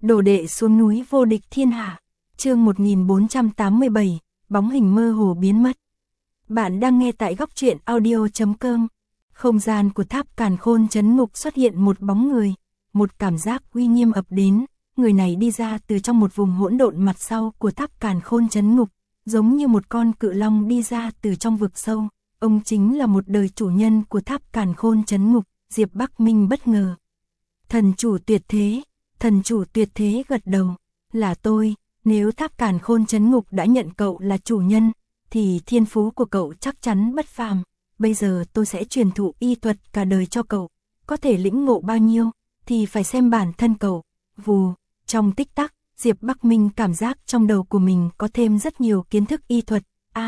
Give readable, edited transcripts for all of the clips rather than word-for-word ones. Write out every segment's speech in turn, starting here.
Đồ đệ xuống núi vô địch thiên hạ. Chương 1487, bóng hình mơ hồ biến mất. Bạn đang nghe tại góc truyện audio.com. Không gian của tháp Càn Khôn Trấn Ngục xuất hiện một bóng người, một cảm giác uy nghiêm ập đến, người này đi ra từ trong một vùng hỗn độn mặt sau của tháp Càn Khôn Trấn Ngục, giống như một con cự long đi ra từ trong vực sâu. Ông chính là một đời chủ nhân của tháp Càn Khôn Trấn Ngục, Diệp Bắc Minh bất ngờ. Thần chủ tuyệt thế gật đầu, là tôi, nếu tháp Càn Khôn Trấn Ngục đã nhận cậu là chủ nhân, thì thiên phú của cậu chắc chắn bất phàm, bây giờ tôi sẽ truyền thụ y thuật cả đời cho cậu, có thể lĩnh ngộ bao nhiêu, thì phải xem bản thân cậu. Vù, trong tích tắc, Diệp Bắc Minh cảm giác trong đầu của mình có thêm rất nhiều kiến thức y thuật.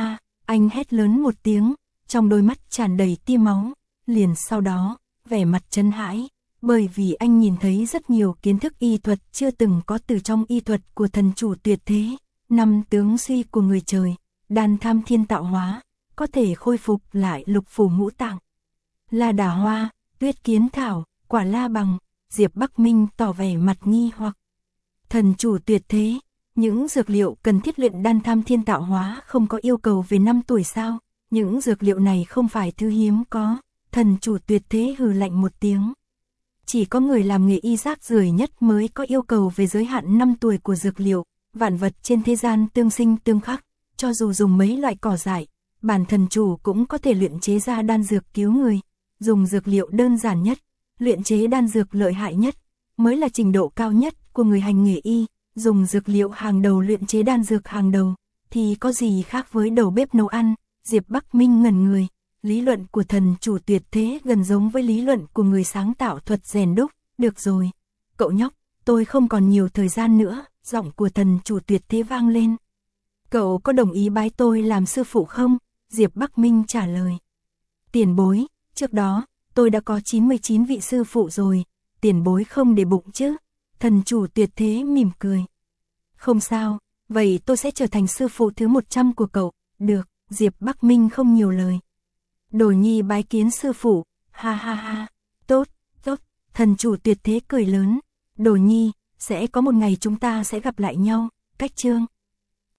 Anh hét lớn một tiếng, trong đôi mắt tràn đầy tia máu, liền sau đó, vẻ mặt chấn hãi, bởi vì anh nhìn thấy rất nhiều kiến thức y thuật chưa từng có từ trong y thuật của thần chủ tuyệt thế. 5 tướng suy của người trời, đan tham thiên tạo hóa, có thể khôi phục lại lục phủ ngũ tạng. La đà hoa, tuyết kiến thảo, quả la bằng. Diệp Bắc Minh tỏ vẻ mặt nghi hoặc. Thần chủ tuyệt thế, những dược liệu cần thiết luyện đan tham thiên tạo hóa không có yêu cầu về năm tuổi sao? Những dược liệu này không phải thứ hiếm có. Thần chủ tuyệt thế hừ lạnh một tiếng. Chỉ có người làm nghề y rác rưởi nhất mới có yêu cầu về giới hạn 5 tuổi của dược liệu. Vạn vật trên thế gian tương sinh tương khắc, cho dù dùng mấy loại cỏ dại, bản thần chủ cũng có thể luyện chế ra đan dược cứu người. Dùng dược liệu đơn giản nhất, luyện chế đan dược lợi hại nhất, mới là trình độ cao nhất của người hành nghề y. Dùng dược liệu hàng đầu luyện chế đan dược hàng đầu, thì có gì khác với đầu bếp nấu ăn? Diệp Bắc Minh ngẩn người. Lý luận của thần chủ tuyệt thế gần giống với lý luận của người sáng tạo thuật rèn đúc. Được rồi, cậu nhóc, tôi không còn nhiều thời gian nữa. Giọng của thần chủ tuyệt thế vang lên. Cậu có đồng ý bái tôi làm sư phụ không? Diệp Bắc Minh trả lời. Tiền bối, trước đó, tôi đã có 99 vị sư phụ rồi, tiền bối không để bụng chứ? Thần chủ tuyệt thế mỉm cười. Không sao, vậy tôi sẽ trở thành sư phụ thứ 100 của cậu. Được, Diệp Bắc Minh không nhiều lời. Đồ nhi bái kiến sư phụ, ha ha ha, tốt, thần chủ tuyệt thế cười lớn. Đồ nhi, sẽ có một ngày chúng ta sẽ gặp lại nhau. Cách chương